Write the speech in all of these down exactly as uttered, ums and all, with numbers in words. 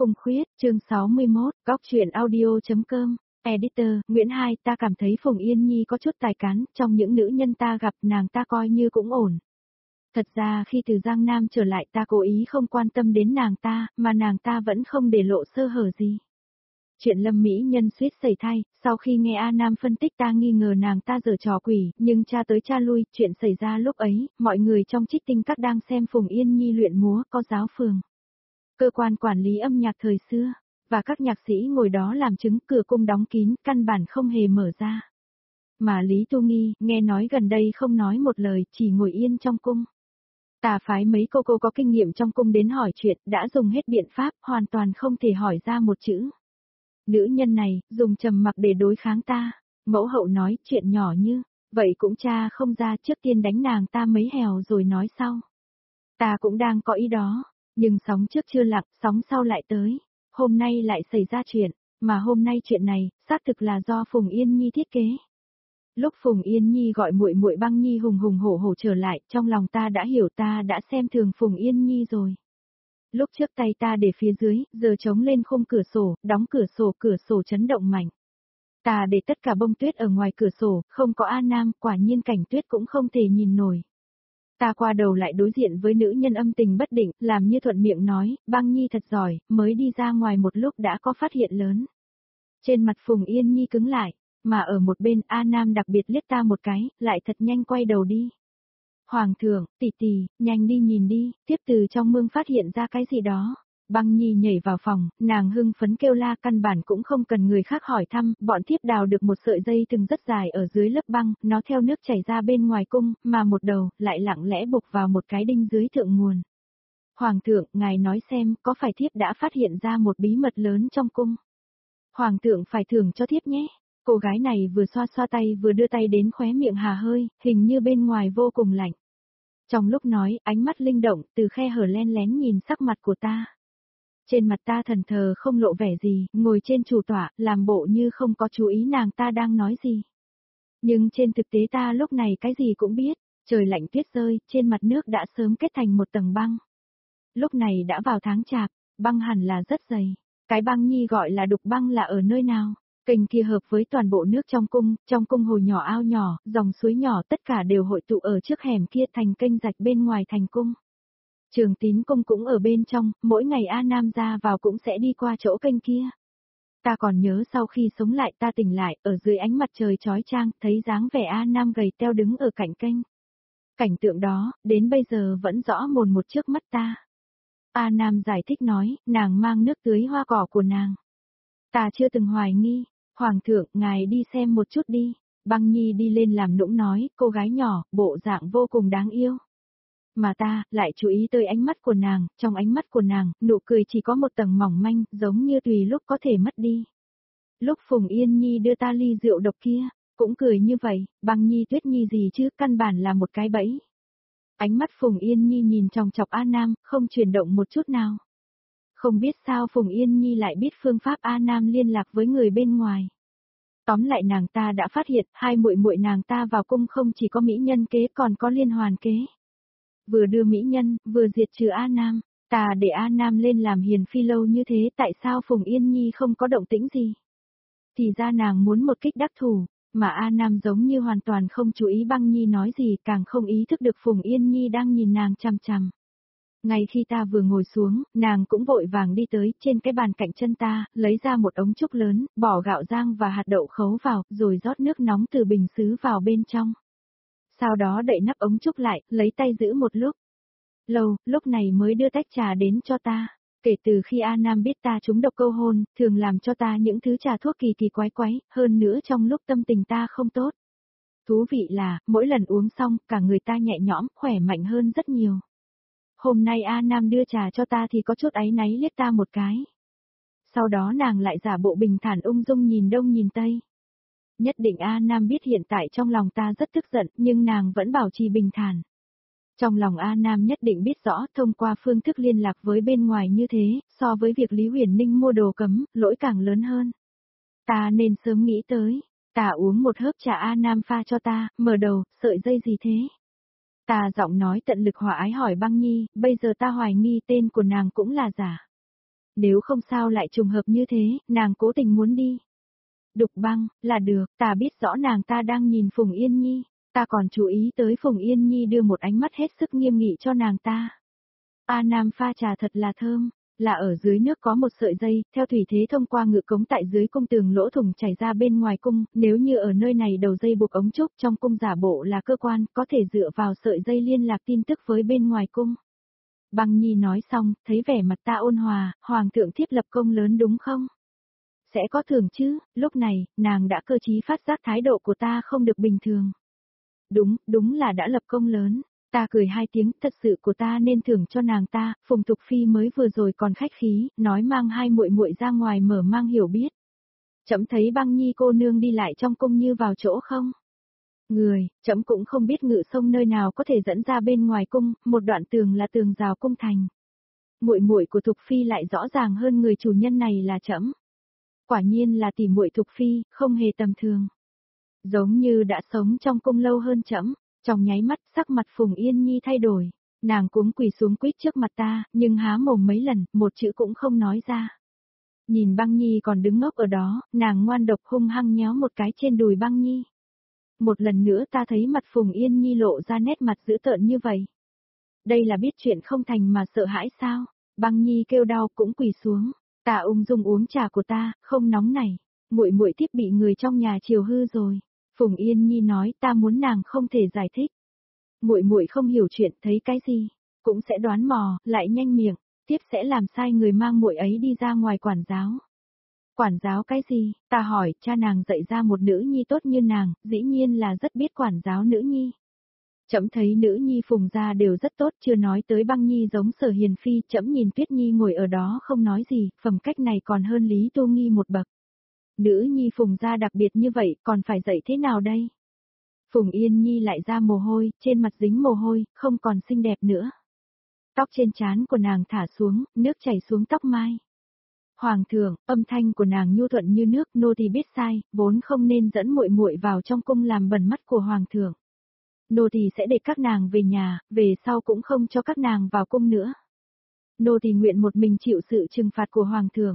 Cung Khuyết, chương sáu mươi mốt, góc truyện audio.com, Editor, Nguyễn Hai, ta cảm thấy Phùng Yên Nhi có chút tài cán, trong những nữ nhân ta gặp nàng ta coi như cũng ổn. Thật ra khi từ Giang Nam trở lại ta cố ý không quan tâm đến nàng ta, mà nàng ta vẫn không để lộ sơ hở gì. Chuyện Lâm Mỹ Nhân suýt xảy thai, sau khi nghe A Nam phân tích ta nghi ngờ nàng ta giở trò quỷ, nhưng cha tới cha lui, chuyện xảy ra lúc ấy, mọi người trong Trích Tinh Các đang xem Phùng Yên Nhi luyện múa, có giáo phường, cơ quan quản lý âm nhạc thời xưa, và các nhạc sĩ ngồi đó làm chứng, cửa cung đóng kín, căn bản không hề mở ra. Mà Lý Tu Nghi, nghe nói gần đây không nói một lời, chỉ ngồi yên trong cung. Ta phái mấy cô cô có kinh nghiệm trong cung đến hỏi chuyện, đã dùng hết biện pháp, hoàn toàn không thể hỏi ra một chữ. Nữ nhân này, dùng trầm mặc để đối kháng ta. Mẫu hậu nói, chuyện nhỏ như, vậy cũng cha không ra, trước tiên đánh nàng ta mấy hèo rồi nói sau. Ta cũng đang có ý đó, nhưng sóng trước chưa lặng, sóng sau lại tới. Hôm nay lại xảy ra chuyện, mà hôm nay chuyện này, xác thực là do Phùng Yên Nhi thiết kế. Lúc Phùng Yên Nhi gọi muội muội Băng Nhi hùng hùng hổ hổ trở lại, trong lòng ta đã hiểu, ta đã xem thường Phùng Yên Nhi rồi. Lúc trước tay ta để phía dưới, giờ chống lên khung cửa sổ, đóng cửa sổ, cửa sổ chấn động mạnh. Ta để tất cả bông tuyết ở ngoài cửa sổ, không có A Nam, quả nhiên cảnh tuyết cũng không thể nhìn nổi. Ta qua đầu lại đối diện với nữ nhân âm tình bất định, làm như thuận miệng nói, Băng Nhi thật giỏi, mới đi ra ngoài một lúc đã có phát hiện lớn. Trên mặt Phùng Yên Nhi cứng lại, mà ở một bên A Nam đặc biệt liếc ta một cái, lại thật nhanh quay đầu đi. Hoàng thượng, tỷ tỷ, nhanh đi nhìn đi, tiếp từ trong mương phát hiện ra cái gì đó. Băng Nhi nhảy vào phòng, nàng hưng phấn kêu la, căn bản cũng không cần người khác hỏi thăm, bọn thiếp đào được một sợi dây thừng rất dài ở dưới lớp băng, nó theo nước chảy ra bên ngoài cung, mà một đầu, lại lặng lẽ buộc vào một cái đinh dưới thượng nguồn. Hoàng thượng, ngài nói xem, có phải thiếp đã phát hiện ra một bí mật lớn trong cung? Hoàng thượng phải thưởng cho thiếp nhé. Cô gái này vừa xoa xoa tay vừa đưa tay đến khóe miệng hà hơi, hình như bên ngoài vô cùng lạnh. Trong lúc nói, ánh mắt linh động, từ khe hở len lén nhìn sắc mặt của ta. Trên mặt ta thần thờ không lộ vẻ gì, ngồi trên chủ tọa, làm bộ như không có chú ý nàng ta đang nói gì. Nhưng trên thực tế ta lúc này cái gì cũng biết, trời lạnh tuyết rơi, trên mặt nước đã sớm kết thành một tầng băng. Lúc này đã vào tháng chạp, băng hẳn là rất dày. Cái băng Nhi gọi là đục băng là ở nơi nào? Kênh kia hợp với toàn bộ nước trong cung, trong cung hồ nhỏ ao nhỏ, dòng suối nhỏ tất cả đều hội tụ ở trước hẻm kia thành kênh rạch bên ngoài thành cung. Trường Tín cung cũng ở bên trong, mỗi ngày A Nam ra vào cũng sẽ đi qua chỗ kênh kia. Ta còn nhớ sau khi sống lại ta tỉnh lại, ở dưới ánh mặt trời chói chang, thấy dáng vẻ A Nam gầy teo đứng ở cạnh kênh. Cảnh tượng đó, đến bây giờ vẫn rõ mồn một trước mắt ta. A Nam giải thích nói, nàng mang nước tưới hoa cỏ của nàng. Ta chưa từng hoài nghi. Hoàng thượng, ngài đi xem một chút đi. Băng Nhi đi lên làm nũng nói, cô gái nhỏ, bộ dạng vô cùng đáng yêu. Mà ta, lại chú ý tới ánh mắt của nàng, trong ánh mắt của nàng, nụ cười chỉ có một tầng mỏng manh, giống như tùy lúc có thể mất đi. Lúc Phùng Yên Nhi đưa ta ly rượu độc kia, cũng cười như vậy, Băng Nhi Tuyết Nhi gì chứ, căn bản là một cái bẫy. Ánh mắt Phùng Yên Nhi nhìn chòng chọc A Nam, không chuyển động một chút nào. Không biết sao Phùng Yên Nhi lại biết phương pháp A Nam liên lạc với người bên ngoài. Tóm lại nàng ta đã phát hiện, hai muội muội nàng ta vào cung không chỉ có mỹ nhân kế còn có liên hoàn kế. Vừa đưa mỹ nhân, vừa diệt trừ A Nam, ta để A Nam lên làm hiền phi lâu như thế, tại sao Phùng Yên Nhi không có động tĩnh gì? Thì ra nàng muốn một kích đắc thủ, mà A Nam giống như hoàn toàn không chú ý Băng Nhi nói gì, càng không ý thức được Phùng Yên Nhi đang nhìn nàng chằm chằm. Ngay khi ta vừa ngồi xuống, nàng cũng vội vàng đi tới, trên cái bàn cạnh chân ta, lấy ra một ống trúc lớn, bỏ gạo rang và hạt đậu khấu vào, rồi rót nước nóng từ bình sứ vào bên trong. Sau đó đậy nắp ống trúc lại, lấy tay giữ một lúc. Lâu, lúc này mới đưa tách trà đến cho ta. Kể từ khi A Nam biết ta trúng độc câu hôn, thường làm cho ta những thứ trà thuốc kỳ kỳ quái quái, hơn nữa trong lúc tâm tình ta không tốt. Thú vị là, mỗi lần uống xong, cả người ta nhẹ nhõm, khỏe mạnh hơn rất nhiều. Hôm nay A Nam đưa trà cho ta thì có chút áy náy liếc ta một cái. Sau đó nàng lại giả bộ bình thản ung dung nhìn đông nhìn tây. Nhất định A Nam biết hiện tại trong lòng ta rất tức giận, nhưng nàng vẫn bảo trì bình thản. Trong lòng A Nam nhất định biết rõ, thông qua phương thức liên lạc với bên ngoài như thế, so với việc Lý Huyền Ninh mua đồ cấm, lỗi càng lớn hơn. Ta nên sớm nghĩ tới. Ta uống một hớp trà A Nam pha cho ta, mở đầu, sợi dây gì thế? Ta giọng nói tận lực hòa ái hỏi Băng Nhi, bây giờ ta hoài nghi tên của nàng cũng là giả. Nếu không sao lại trùng hợp như thế, nàng cố tình muốn đi. Đục Băng, là được, ta biết rõ nàng ta đang nhìn Phùng Yên Nhi, ta còn chú ý tới Phùng Yên Nhi đưa một ánh mắt hết sức nghiêm nghị cho nàng ta. A Nam pha trà thật là thơm, là ở dưới nước có một sợi dây, theo thủy thế thông qua ngự cống tại dưới cung tường lỗ thủng chảy ra bên ngoài cung, nếu như ở nơi này đầu dây buộc ống trúc trong cung giả bộ là cơ quan, có thể dựa vào sợi dây liên lạc tin tức với bên ngoài cung. Băng Nhi nói xong, thấy vẻ mặt ta ôn hòa, hoàng thượng thiết lập công lớn đúng không? Sẽ có thưởng chứ, lúc này, nàng đã cơ trí phát giác thái độ của ta không được bình thường. Đúng, đúng là đã lập công lớn. Ta cười hai tiếng, thật sự của ta nên thưởng cho nàng ta, Phùng Tục Phi mới vừa rồi còn khách khí, nói mang hai muội muội ra ngoài mở mang hiểu biết. Chấm thấy Băng Nhi cô nương đi lại trong cung như vào chỗ không? Người, chấm cũng không biết ngự sông nơi nào có thể dẫn ra bên ngoài cung, một đoạn tường là tường rào cung thành. Muội muội của Thục Phi lại rõ ràng hơn người chủ nhân này là chấm. Quả nhiên là tỷ muội Thục Phi, không hề tầm thường. Giống như đã sống trong cung lâu hơn chấm. Trong nháy mắt, sắc mặt Phùng Yên Nhi thay đổi. Nàng cuống quỳ xuống quýt trước mặt ta, nhưng há mồm mấy lần, một chữ cũng không nói ra. Nhìn Băng Nhi còn đứng ngốc ở đó, nàng ngoan độc hung hăng nhéo một cái trên đùi Băng Nhi. Một lần nữa ta thấy mặt Phùng Yên Nhi lộ ra nét mặt dữ tợn như vậy. Đây là biết chuyện không thành mà sợ hãi sao? Băng Nhi kêu đau cũng quỳ xuống. Ta ung dung uống trà của ta, không nóng này. Muội muội tiếp bị người trong nhà chiều hư rồi. Phùng Yên Nhi nói ta muốn nàng không thể giải thích. Muội muội không hiểu chuyện, thấy cái gì cũng sẽ đoán mò, lại nhanh miệng, tiếp sẽ làm sai người mang muội ấy đi ra ngoài quản giáo. Quản giáo cái gì? Ta hỏi, cha nàng dạy ra một nữ nhi tốt như nàng, dĩ nhiên là rất biết quản giáo nữ nhi. Chấm thấy nữ nhi Phùng gia đều rất tốt, chưa nói tới Băng Nhi giống Sở Hiền Phi, chấm nhìn Tuyết Nhi ngồi ở đó không nói gì, phẩm cách này còn hơn Lý Tô Nghi một bậc. Nữ nhi Phùng gia đặc biệt như vậy, còn phải dạy thế nào đây? Phùng Yên Nhi lại ra mồ hôi, trên mặt dính mồ hôi, không còn xinh đẹp nữa. Tóc trên trán của nàng thả xuống, nước chảy xuống tóc mai. Hoàng thượng, âm thanh của nàng nhu thuận như nước, nô tỳ biết sai, vốn không nên dẫn muội muội vào trong cung làm bẩn mắt của hoàng thượng. Nô tỳ sẽ để các nàng về nhà, về sau cũng không cho các nàng vào cung nữa. Nô tỳ nguyện một mình chịu sự trừng phạt của hoàng thượng.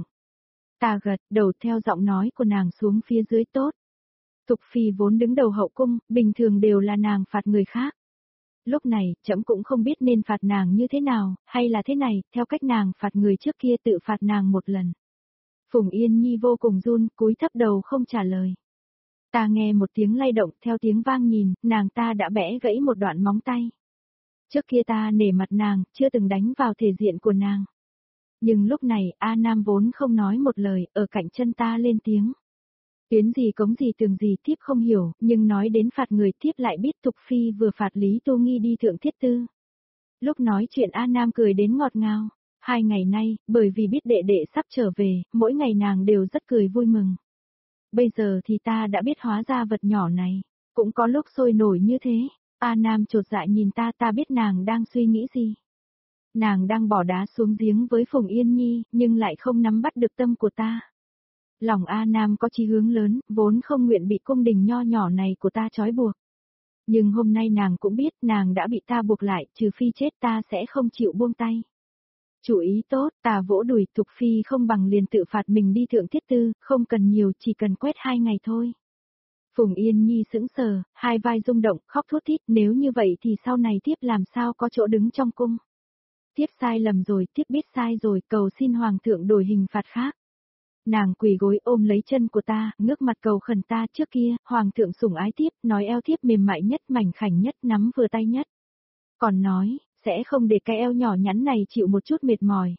Ta gật đầu theo giọng nói của nàng xuống phía dưới tốt. Thục Phi vốn đứng đầu hậu cung, bình thường đều là nàng phạt người khác. Lúc này, trẫm cũng không biết nên phạt nàng như thế nào, hay là thế này, theo cách nàng phạt người trước kia tự phạt nàng một lần. Phùng Yên Nhi vô cùng run, cúi thấp đầu không trả lời. Ta nghe một tiếng lay động, theo tiếng vang nhìn, nàng ta đã bẽ gãy một đoạn móng tay. Trước kia ta nể mặt nàng, chưa từng đánh vào thể diện của nàng. Nhưng lúc này, A Nam vốn không nói một lời, ở cạnh chân ta lên tiếng. Tuyến gì cống gì tường gì tiếp không hiểu, nhưng nói đến phạt người tiếp lại biết Thục Phi vừa phạt Lý Tô Nghi đi thượng thiết tư. Lúc nói chuyện A Nam cười đến ngọt ngào. Hai ngày nay, bởi vì biết đệ đệ sắp trở về, mỗi ngày nàng đều rất cười vui mừng. Bây giờ thì ta đã biết hóa ra vật nhỏ này, cũng có lúc sôi nổi như thế. A Nam chột dạ nhìn ta, ta biết nàng đang suy nghĩ gì. Nàng đang bỏ đá xuống giếng với Phùng Yên Nhi, nhưng lại không nắm bắt được tâm của ta. Lòng A Nam có chí hướng lớn, vốn không nguyện bị cung đình nho nhỏ này của ta trói buộc. Nhưng hôm nay nàng cũng biết nàng đã bị ta buộc lại, trừ phi chết ta sẽ không chịu buông tay. Chủ ý tốt, ta vỗ đùi, Thục Phi không bằng liền tự phạt mình đi thượng thiết tư, không cần nhiều, chỉ cần quét hai ngày thôi. Phùng Yên Nhi sững sờ, hai vai rung động, khóc thút thít, nếu như vậy thì sau này tiếp làm sao có chỗ đứng trong cung. Tiếp sai lầm rồi, tiếp biết sai rồi, cầu xin hoàng thượng đổi hình phạt khác. Nàng quỳ gối ôm lấy chân của ta, ngước mặt cầu khẩn ta trước kia, hoàng thượng sủng ái tiếp, nói eo tiếp mềm mại nhất, mảnh khảnh nhất, nắm vừa tay nhất. Còn nói, sẽ không để cái eo nhỏ nhắn này chịu một chút mệt mỏi.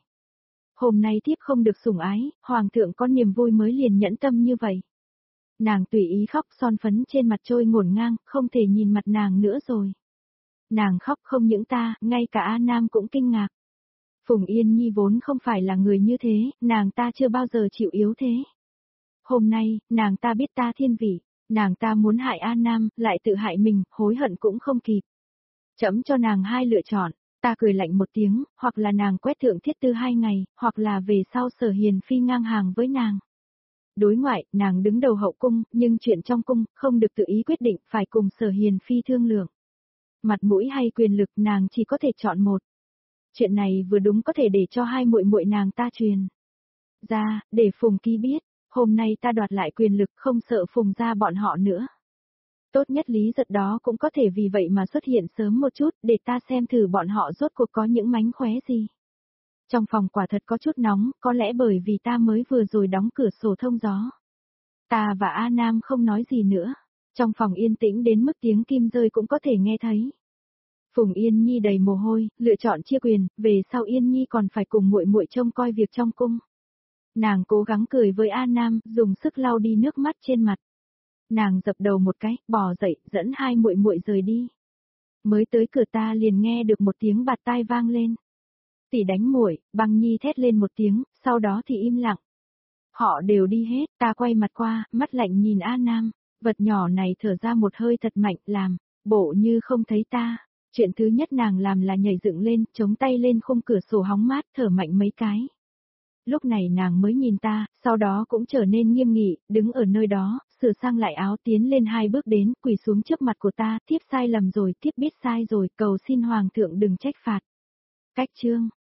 Hôm nay tiếp không được sủng ái, hoàng thượng có niềm vui mới liền nhẫn tâm như vậy. Nàng tùy ý khóc, son phấn trên mặt trôi ngổn ngang, không thể nhìn mặt nàng nữa rồi. Nàng khóc không những ta, ngay cả A Nam cũng kinh ngạc. Phùng Yên Nhi vốn không phải là người như thế, nàng ta chưa bao giờ chịu yếu thế. Hôm nay, nàng ta biết ta thiên vị, nàng ta muốn hại A Nam, lại tự hại mình, hối hận cũng không kịp. Chấm cho nàng hai lựa chọn, ta cười lạnh một tiếng, hoặc là nàng quét thượng thiết tư hai ngày, hoặc là về sau Sở Hiền Phi ngang hàng với nàng. Đối ngoại, nàng đứng đầu hậu cung, nhưng chuyện trong cung, không được tự ý quyết định, phải cùng Sở Hiền Phi thương lượng. Mặt mũi hay quyền lực nàng chỉ có thể chọn một. Chuyện này vừa đúng có thể để cho hai muội muội nàng ta truyền. Ra, để Phùng Ký biết, hôm nay ta đoạt lại quyền lực không sợ Phùng gia bọn họ nữa. Tốt nhất Lý Giật đó cũng có thể vì vậy mà xuất hiện sớm một chút để ta xem thử bọn họ rốt cuộc có những mánh khóe gì. Trong phòng quả thật có chút nóng, có lẽ bởi vì ta mới vừa rồi đóng cửa sổ thông gió. Ta và A Nam không nói gì nữa. Trong phòng yên tĩnh đến mức tiếng kim rơi cũng có thể nghe thấy. Phùng Yên Nhi đầy mồ hôi, lựa chọn chia quyền, về sau Yên Nhi còn phải cùng muội muội trông coi việc trong cung. Nàng cố gắng cười với A Nam, dùng sức lau đi nước mắt trên mặt. Nàng dập đầu một cái, bò dậy, dẫn hai muội muội rời đi. Mới tới cửa ta liền nghe được một tiếng bạt tai vang lên. Tỷ đánh muội, Băng Nhi thét lên một tiếng, sau đó thì im lặng. Họ đều đi hết, ta quay mặt qua, mắt lạnh nhìn A Nam, vật nhỏ này thở ra một hơi thật mạnh, làm, bộ như không thấy ta. Chuyện thứ nhất nàng làm là nhảy dựng lên, chống tay lên khung cửa sổ hóng mát, thở mạnh mấy cái. Lúc này nàng mới nhìn ta, sau đó cũng trở nên nghiêm nghị, đứng ở nơi đó, sửa sang lại áo tiến lên hai bước đến, quỳ xuống trước mặt của ta, tiếp sai lầm rồi, tiếp biết sai rồi, cầu xin hoàng thượng đừng trách phạt. Cách chương